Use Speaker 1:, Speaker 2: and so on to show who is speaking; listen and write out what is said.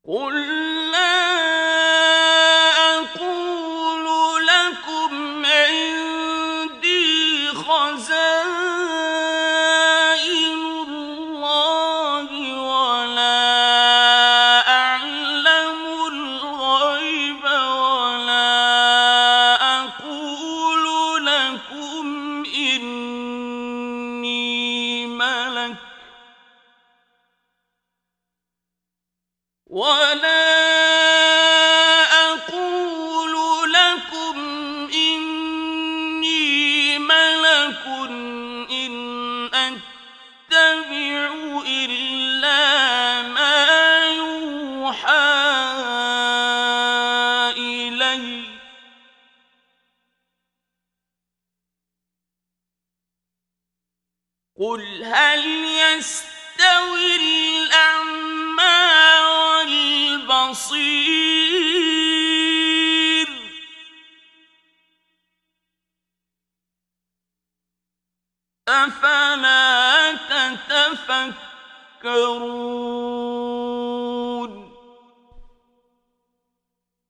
Speaker 1: قُل لَّا أَقُولُ لَكُمْ عِندِي خَزَائِنُ اللَّهِ وَلَا أَعْلَمُ الْغَيْبَ وَلَا أَقُولُ لَكُمْ إِنِّي مَلَكٌ إِنْ أَتَّبِعُ إِلَّا مَا يُوحَىٰ إِلَيَّ ۚ قُلْ هَلْ يَسْتَوِي الْأَعْمَىٰ وَالْبَصِيرُ أَفَلَا تَتَفَكَّرُونَ